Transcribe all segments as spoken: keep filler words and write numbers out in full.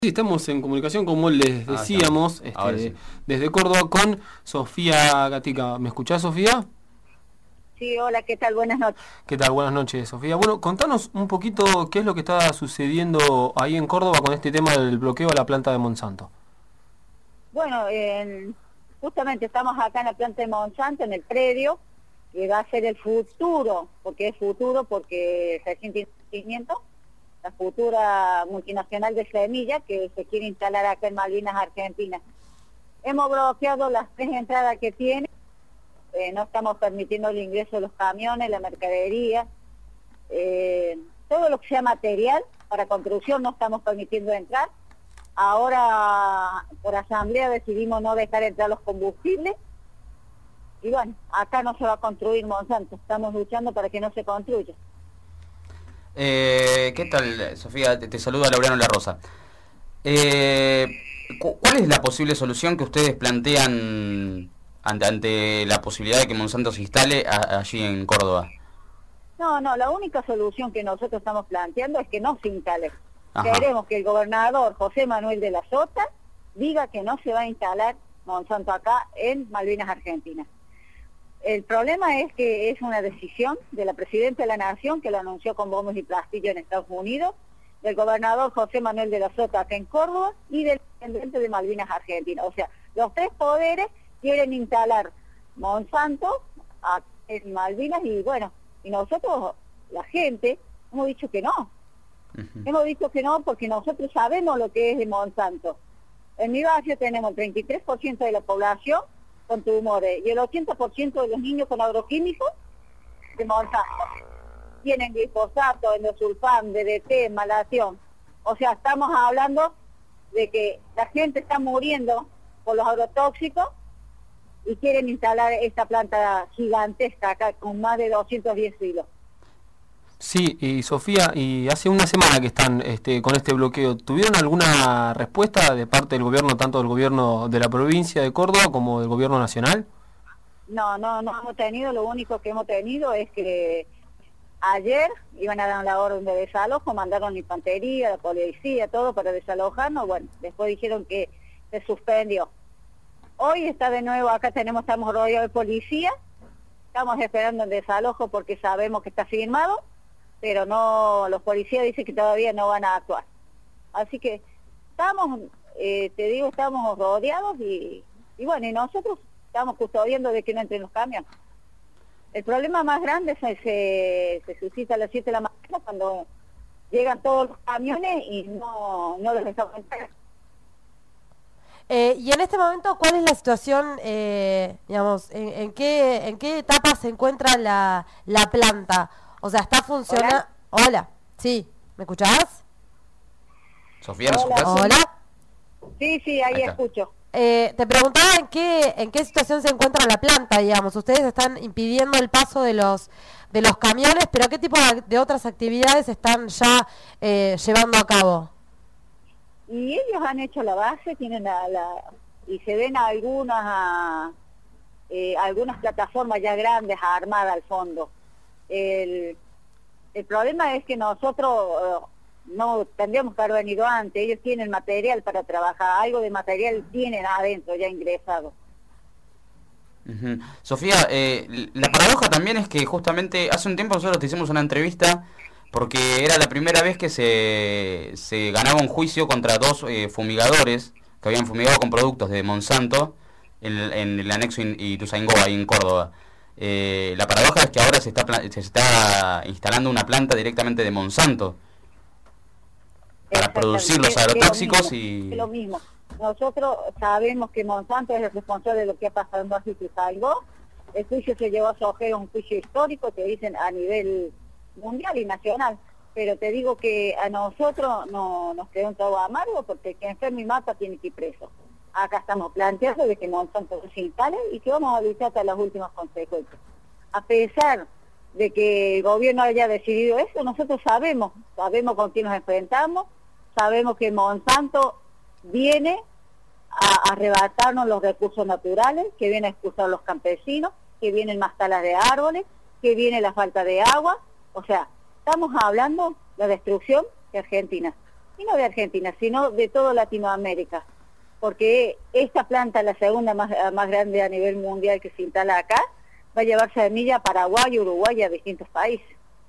Sí, estamos en comunicación, como les decíamos, ah, este, sí. desde Córdoba con Sofía Gatica. ¿Me escuchás, Sofía? Sí, hola, ¿qué tal? Buenas noches. ¿Qué tal? Buenas noches, Sofía. Bueno, contanos un poquito qué es lo que está sucediendo ahí en Córdoba con este tema del bloqueo a la planta de Monsanto. Bueno, eh, justamente estamos acá en la planta de Monsanto, en el predio, que va a ser el futuro, porque es futuro, porque recién tiene crecimiento, la futura multinacional de semillas que se quiere instalar acá en Malvinas, Argentina. Hemos bloqueado las tres entradas que tiene, eh, no estamos permitiendo el ingreso de los camiones, la mercadería, eh, todo lo que sea material para construcción no estamos permitiendo entrar. Ahora por asamblea decidimos no dejar entrar los combustibles y bueno, acá no se va a construir Monsanto, estamos luchando para que no se construya. Eh, ¿Qué tal, Sofía? Te, te saluda Laureano La Rosa. Eh, cu- ¿Cuál es la posible solución que ustedes plantean ante, ante la posibilidad de que Monsanto se instale a- allí en Córdoba? No, no, la única solución que nosotros estamos planteando es que no se instale. Ajá. Queremos que el gobernador José Manuel de la Sota diga que no se va a instalar Monsanto acá en Malvinas, Argentina. El problema es que es una decisión de la Presidenta de la Nación, que lo anunció con bombos y platillos en Estados Unidos, del gobernador José Manuel de la Sota acá en Córdoba y del intendente de Malvinas, Argentina. O sea, los tres poderes quieren instalar Monsanto acá en Malvinas y bueno, y nosotros, la gente, hemos dicho que no. Uh-huh. Hemos dicho que no porque nosotros sabemos lo que es de Monsanto. En mi barrio tenemos treinta y tres por ciento de la población con tumores y el ochenta por ciento de los niños con agroquímicos de Monsanto. Tienen glifosato, endosulfán, D D T, malación. O sea, estamos hablando de que la gente está muriendo por los agrotóxicos y quieren instalar esta planta gigantesca acá con más de doscientos diez kilos. Sí, y Sofía, y hace una semana que están este, con este bloqueo, ¿tuvieron alguna respuesta de parte del gobierno, tanto del gobierno de la provincia de Córdoba como del gobierno nacional? No, no, no hemos tenido, lo único que hemos tenido es que ayer iban a dar la orden de desalojo, mandaron la infantería, la policía, todo para desalojarnos, bueno, después dijeron que se suspendió. Hoy está de nuevo, acá tenemos, estamos rodeados de policía, estamos esperando el desalojo porque sabemos que está firmado, pero no, los policías dicen que todavía no van a actuar. Así que estamos, eh, te digo, estamos rodeados y, y bueno, y nosotros estamos custodiando de que no entren los camiones. El problema más grande se, se, se suscita a las siete de la mañana cuando llegan todos los camiones y no, no los dejamos entrar. Eh, y en este momento, ¿cuál es la situación, eh, digamos, en, en qué en qué etapa se encuentra la, la planta? O sea, ¿está funcionando? Hola. Hola, sí, ¿me escuchás? Sofía, ¿nos Hola. escuchás? Hola. Sí, sí, ahí, Ahí está. escucho. Eh, te preguntaba en qué en qué situación se encuentra la planta, digamos. Ustedes están impidiendo el paso de los de los camiones, pero ¿qué tipo de, de otras actividades están ya eh, llevando a cabo? Y ellos han hecho la base, tienen la, la y se ven algunas eh, algunas plataformas ya grandes armadas al fondo. El, el problema es que nosotros uh, no tendríamos que haber venido antes, ellos tienen material para trabajar, algo de material tienen adentro ya ingresado. Uh-huh. Sofía, eh, la paradoja también es que justamente hace un tiempo nosotros te hicimos una entrevista porque era la primera vez que se, se ganaba un juicio contra dos eh, fumigadores que habían fumigado con productos de Monsanto en, en el anexo Ituzaingó, ahí en Córdoba. Eh, la paradoja es que ahora se está, se está instalando una planta directamente de Monsanto para producir los agrotóxicos y... Es lo mismo. Nosotros sabemos que Monsanto es el responsable de lo que ha pasado en Ituzaingó. El juicio se llevó a su ojeo, un juicio histórico, que dicen a nivel mundial y nacional. Pero te digo que a nosotros no nos queda un trago amargo porque el que enferma y mata tiene que ir preso. Acá estamos planteando de que Monsanto se instale y que vamos a luchar hasta las últimas consecuencias. A pesar de que el gobierno haya decidido eso, nosotros sabemos, sabemos con quién nos enfrentamos, sabemos que Monsanto viene a arrebatarnos los recursos naturales, que viene a expulsar a los campesinos, que vienen más talas de árboles, que viene la falta de agua, o sea, estamos hablando de la destrucción de Argentina. y no de Argentina, sino de toda Latinoamérica, porque esta planta, la segunda más, más grande a nivel mundial que se instala acá, va a llevar semilla a Paraguay, Uruguay y a distintos países.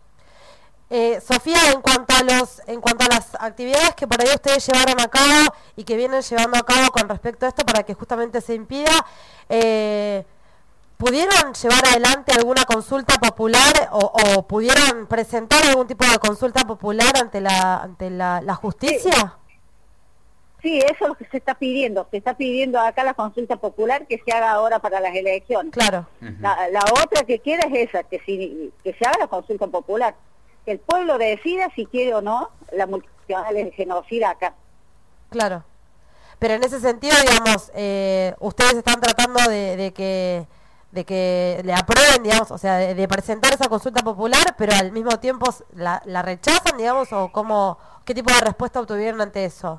Eh, Sofía, en cuanto a los, en cuanto a las actividades que por ahí ustedes llevaron a cabo y que vienen llevando a cabo con respecto a esto para que justamente se impida, eh, ¿pudieron llevar adelante alguna consulta popular o, o pudieron presentar algún tipo de consulta popular ante la, ante la, la justicia? Sí. Sí, eso es lo que se está pidiendo. Se está pidiendo acá la consulta popular que se haga ahora para las elecciones. Claro. Uh-huh. la, la otra que queda es esa, que, si, que se haga la consulta popular. Que el pueblo decida si quiere o no la multinacional de genocida acá. Claro. Pero en ese sentido, digamos, eh, ustedes están tratando de, de que de que le aprueben, digamos, o sea, de, de presentar esa consulta popular, pero al mismo tiempo la, la rechazan, digamos, o cómo, qué tipo de respuesta obtuvieron ante eso.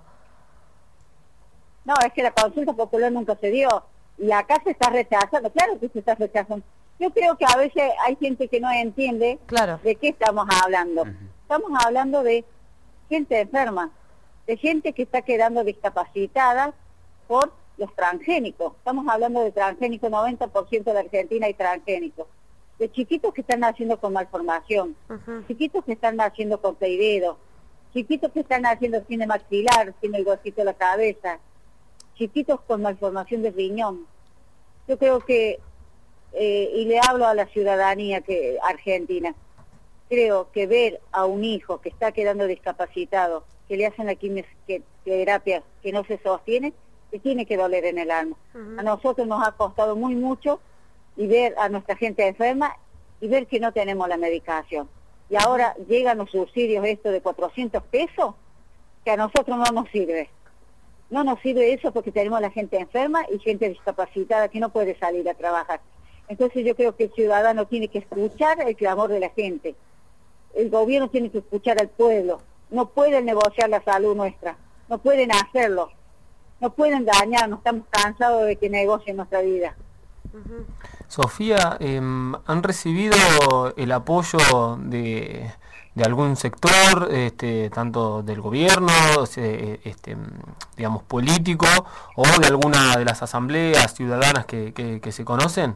No, es que la consulta popular nunca se dio y acá se está rechazando, claro que se está rechazando. Yo creo que a veces hay gente que no entiende claro. de qué estamos hablando. Uh-huh. Estamos hablando de gente enferma, de gente que está quedando discapacitada por los transgénicos. Estamos hablando de transgénicos, noventa por ciento de Argentina hay transgénicos. De chiquitos que están naciendo con malformación, uh-huh. chiquitos que están naciendo con peidedo, chiquitos que están naciendo sin el maxilar, sin el huesito de la cabeza, chiquitos con malformación de riñón. Yo creo que Eh, y le hablo a la ciudadanía que argentina, creo que ver a un hijo que está quedando discapacitado, que le hacen la quimioterapia que no se sostiene, le tiene que doler en el alma. Uh-huh. A nosotros nos ha costado muy mucho y ver a nuestra gente enferma y ver que no tenemos la medicación. Y ahora uh-huh. llegan los subsidios estos de cuatrocientos pesos, que a nosotros no nos sirve. No nos sirve eso porque tenemos a la gente enferma y gente discapacitada que no puede salir a trabajar. Entonces yo creo que el ciudadano tiene que escuchar el clamor de la gente. El gobierno tiene que escuchar al pueblo. No pueden negociar la salud nuestra. No pueden hacerlo. No pueden dañarnos. Estamos cansados de que negocien nuestra vida. Uh-huh. Sofía, eh, ¿han recibido el apoyo de, de algún sector, este, tanto del gobierno, este, digamos, político, o de alguna de las asambleas ciudadanas que, que, que se conocen?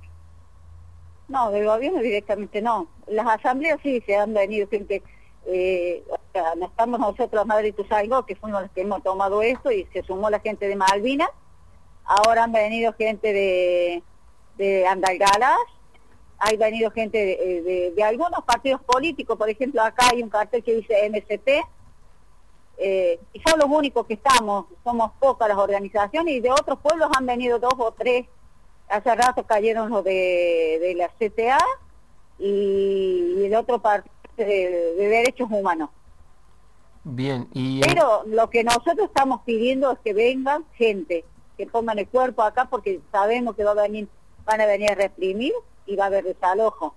No, del gobierno directamente no. Las asambleas sí se han venido gente, eh, o sea, no estamos nosotros, Madre Ituzaingó, que fuimos los que hemos tomado esto, y se sumó la gente de Malvinas. Ahora han venido gente de, de Andalgalás, hay venido gente de, de, de algunos partidos políticos, por ejemplo, acá hay un cartel que dice M C P, eh, y son los únicos que estamos, somos pocas las organizaciones, y de otros pueblos han venido dos o tres. Hace rato cayeron los de, de la C T A y, y el otro partido de, de derechos humanos. Bien, y... Pero lo que nosotros estamos pidiendo es que vengan gente, que pongan el cuerpo acá, porque sabemos que va a venir, van a venir a reprimir y va a haber desalojo.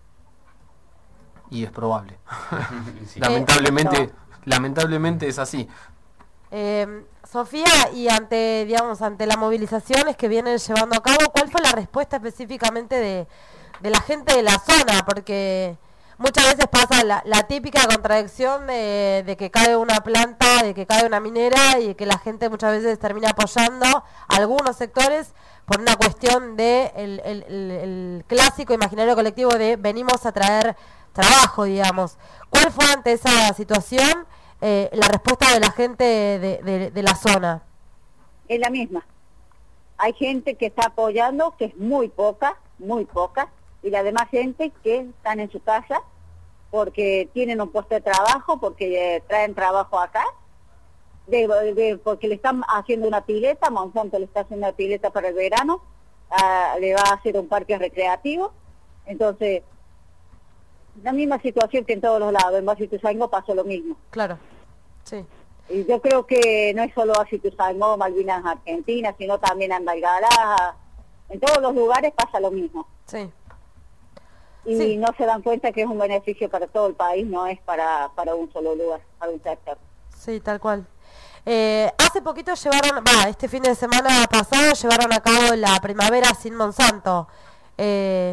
Y es probable. Sí. Lamentablemente, eh, lamentablemente es así. Eh, Sofía, y ante, digamos, ante las movilizaciones que vienen llevando a cabo, ¿cuál fue la respuesta específicamente de, de la gente de la zona? Porque muchas veces pasa la, la típica contradicción de, de que cae una planta, de que cae una minera, y que la gente muchas veces termina apoyando a algunos sectores por una cuestión de el, el, el, el clásico imaginario colectivo de venimos a traer trabajo, digamos. ¿Cuál fue ante esa situación Eh, la respuesta de la gente de, de, de la zona? Es la misma. Hay gente que está apoyando, que es muy poca, muy poca, y la demás gente que están en su casa porque tienen un puesto de trabajo, porque eh, traen trabajo acá, de, de, porque le están haciendo una pileta, Monsanto le está haciendo una pileta para el verano, uh, le va a hacer un parque recreativo. Entonces, la misma situación que en todos los lados. En Basituzaingó pasó lo mismo. Claro, sí. Y yo creo que no es solo Basituzaingó, Malvinas, Argentina, sino también Andalgalá. En todos los lugares pasa lo mismo. Sí. Y sí. No se dan cuenta que es un beneficio para todo el país, no es para, para un solo lugar, para un sector. Sí, tal cual. Eh, hace poquito llevaron, va, este fin de semana pasado llevaron a cabo la primavera sin Monsanto. Eh,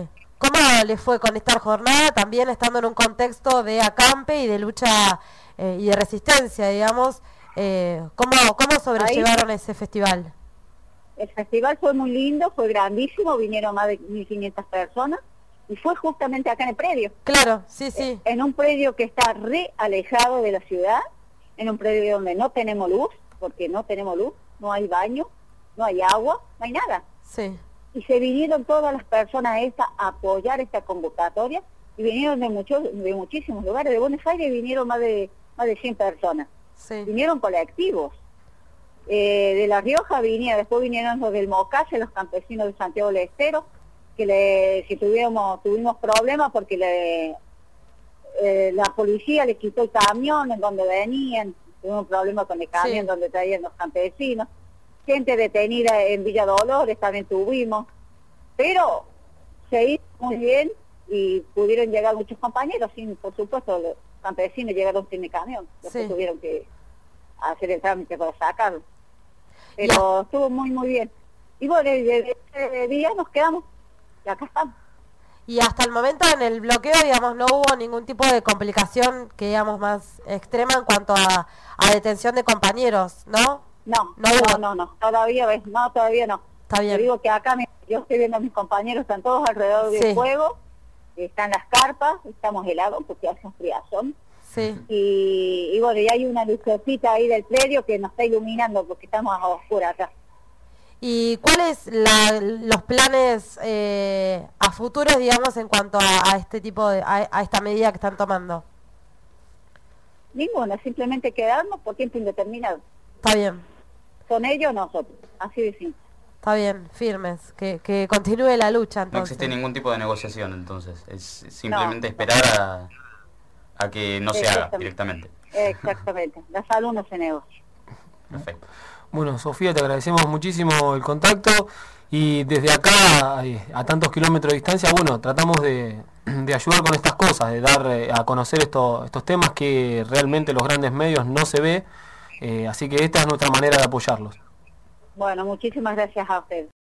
¿cómo le fue con esta jornada? También estando en un contexto de acampe y de lucha eh, y de resistencia, digamos. Eh, ¿cómo, ¿Cómo sobrellevaron Ahí, ese festival? El festival fue muy lindo, fue grandísimo, vinieron más de mil quinientas personas y fue justamente acá en el predio. Claro, sí, sí. En un predio que está re alejado de la ciudad, en un predio donde no tenemos luz, porque no tenemos luz, no hay baño, no hay agua, no hay nada. Sí. Y se vinieron todas las personas estas a apoyar esta convocatoria y vinieron de muchos, de muchísimos lugares. De Buenos Aires vinieron más de más de cien personas. Sí. Vinieron colectivos. Eh, de La Rioja vinieron, después vinieron los del Mocalle, los campesinos de Santiago del Estero, que le, si tuvimos, tuvimos problemas porque le, eh, la policía les quitó el camión en donde venían, tuvimos problemas con el camión sí. donde traían los campesinos. Gente detenida en Villa Dolores también tuvimos, pero se hizo muy bien y pudieron llegar muchos compañeros, sin, por supuesto los campesinos llegaron sin el camión, después sí. tuvieron que hacer el trámite para sacarlo, pero ya. estuvo muy muy bien. Y bueno, desde ese día nos quedamos y acá estamos. Y hasta el momento en el bloqueo, digamos, no hubo ningún tipo de complicación que digamos más extrema en cuanto a, a detención de compañeros, ¿no? No, no, no, no, no, todavía ves, no, todavía no. Está bien. Te digo que acá me, yo estoy viendo a mis compañeros, están todos alrededor del sí. fuego, están las carpas, estamos helados porque hace un friazón. Sí. Y, y bueno, y hay una lucecita ahí del predio que nos está iluminando porque estamos a oscuras acá. ¿Y cuáles la, los planes eh, a futuros, digamos, en cuanto a, a este tipo de, a, a esta medida que están tomando? Ninguna, simplemente quedarnos por tiempo indeterminado. Está bien. Son ellos nosotros, así de simple. Está bien, firmes, que, que continúe la lucha entonces. No existe ningún tipo de negociación entonces, es simplemente no, esperar a, a que no se haga directamente. Exactamente, la salud no se negocia. Perfecto. Bueno, Sofía, te agradecemos muchísimo el contacto y desde acá, a tantos kilómetros de distancia, bueno, tratamos de, de ayudar con estas cosas, de dar a conocer esto, estos temas que realmente los grandes medios no se ve, eh, así que esta es nuestra manera de apoyarlos. Bueno, muchísimas gracias a ustedes.